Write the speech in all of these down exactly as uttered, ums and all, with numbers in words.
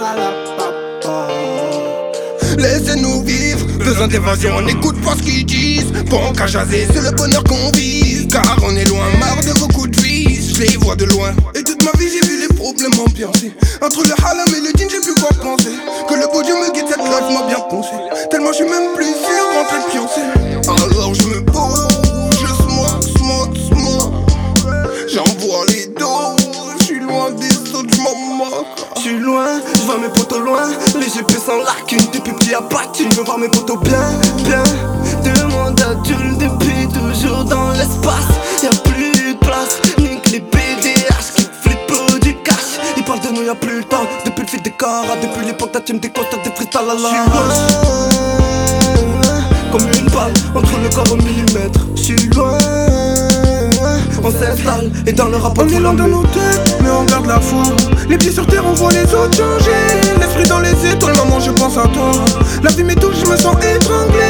Laissez-nous vivre, besoin d'évasion, on n'écoute pas ce qu'ils disent. Bon qu'à jaser, c'est le bonheur qu'on vise. Car on est loin, marre de vos coups de vis. Je les vois de loin, et toute ma vie j'ai vu les problèmes ambiancés. Entre le halam et le djinn j'ai plus quoi penser. Que le beau Dieu me guide, cette life m'a bien poncé. Tellement je suis même plus sûr rentrer de pioncer. Alors je me bouge, je smoke, smoke, smoke. J'envoie les dos, je suis loin des autres, je m'en moque. Je suis loin, je vois mes potos loin. Les G P sans lacune, depuis petit à battu. Je veux voir mes potos bien, bien. Demande adulte depuis toujours dans l'espace. Y'a plus de place, nique les B D H qui flippent du cash. Ils parlent de nous, y'a plus le temps. Depuis le fil des corps, depuis l'époque ta team des constats des freestyles à la. J'suis loin, comme une balle entre le corps au millimètre. J'suis loin, on s'installe et dans le rap on est loin de nos têtes, mais on garde la foi. Les pieds sur terre, on voit les autres changer. L'esprit dans les étoiles, maman je pense à toi. La vie m'étouffe, je me sens étranglé.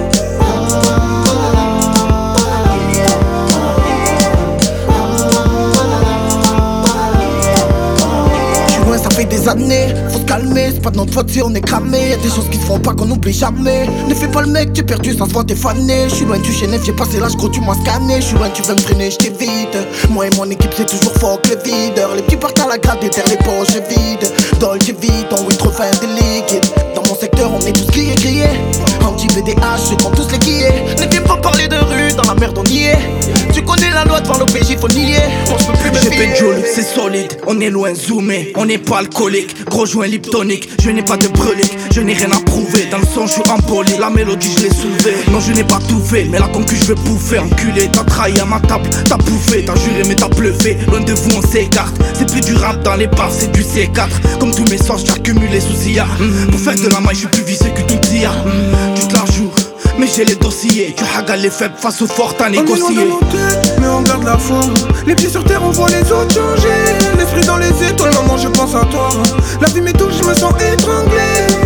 Ça fait des années, faut se calmer, c'est pas de notre faute si on est cramé. Y'a des choses qui se font pas qu'on oublie jamais. Ne fais pas le mec, t'es perdu, ça se voit t'es fané. J'suis loin du chénef, j'ai passé l'âge gros, tu m'as scanné. J'suis loin, tu veux me freiner, j't'évite. Moi et mon équipe c'est toujours fort que le videur. Les petits partent à la grade, derrière les poches vides. Dolce vite, on oui trop fin des liquides. Dans mon secteur on est tous grillés, grillés. Anti-V D H, je prends tous les guillets. Ne viens pas parler de rue, dans la merde on y est. Tu connais la loi devant l'O P J, faut nier. On se peut plus me fier. J'ai fait Joule, c'est solide, on est loin zoomé. On est pas alcoolique, gros joint liptonique. Je n'ai pas de brelique, je n'ai rien à prouver. Dans le son je suis impoli, la mélodie je l'ai soulevée. Non je n'ai pas tout fait, mais la concu je veux bouffer. Enculé, t'as trahi à ma table, t'as bouffé. T'as juré mais t'as bluffé, loin de vous on s'écarte. C'est plus du rap dans les bars, c'est du C quatre. Comme tous mes sens, j'ai accumulé sous I A. mm. Pour faire de la maille, je suis plus vicieux que tout I A. mm. Tu te la joues, mais j'ai les dossiers. Tu hagas les faibles face aux fortes à négocier. On est loin de nos têtes, mais on garde la foi. Les pieds sur terre, on voit les autres changer. L'esprit dans les étoiles, maman je pense à toi. La vie m'étouffe, je me sens étranglé.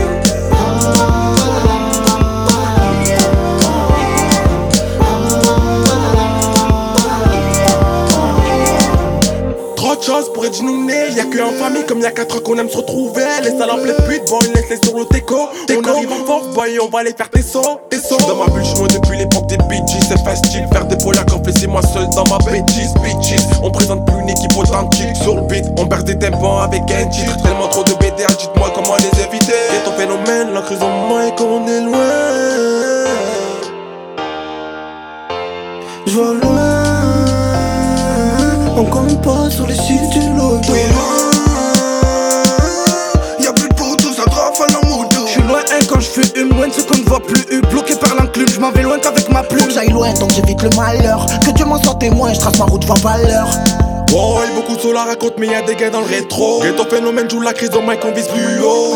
Trop de choses pour être genouné, y'a que en famille comme y'a quatre ans qu'on aime se retrouver. Les salopes, les putes, bon ils laissent sur le déco. On arrive en force, boy, on va les faire tes sauts, tes sauts. Dans ma bulle, j'suis loin depuis l'époque des bitches. C'est festif, faire des polas quand c'est moi seul dans ma bêtise, bitches. On présente plus une équipe authentique. Sur le beat, on perd des tempos avec un titre. Tellement trop de B D H, dites-moi comment les éviter. Et ton phénomène, la crise en moi et qu'on est loin. J'vois loin, on compte pas sur les chiffres du loto. Oui, loin, y'a plus de potos, ça drape à la moto. J'suis loin hein, quand j'fume, loin de ce qu'on ne voit plus. Bloqué par l'enclume, j'm'en vais loin qu'avec ma plume. J'aille loin donc j'évite le malheur. Que Dieu m'en soit témoin, j'trace ma route, j'vois valeur. Oh, y'a beaucoup de solar à raconte, mais y'a des gars dans le rétro. Et ton phénomène joue la crise dans mic, on vise plus haut.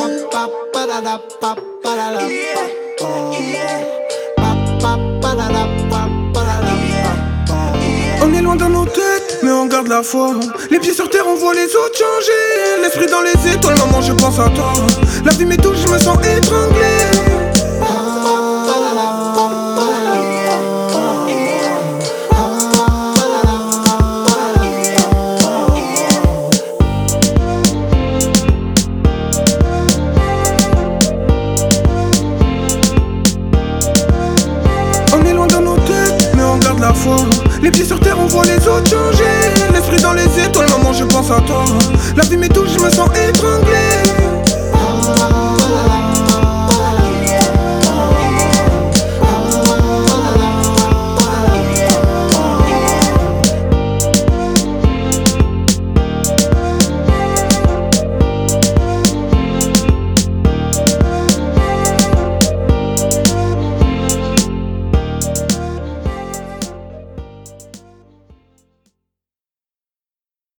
On est loin dans nos têtes, mais on garde la foi. Les pieds sur terre, on voit les autres changer. L'esprit dans les étoiles, maman je pense à toi. La vie m'étouffe, je me sens étranglé. On est loin dans nos têtes, mais on garde la foi. Les pieds sur terre, on voit les autres changer. L'esprit dans les étoiles, maman je pense à toi. La vie m'étouffe, je me sens étranglé.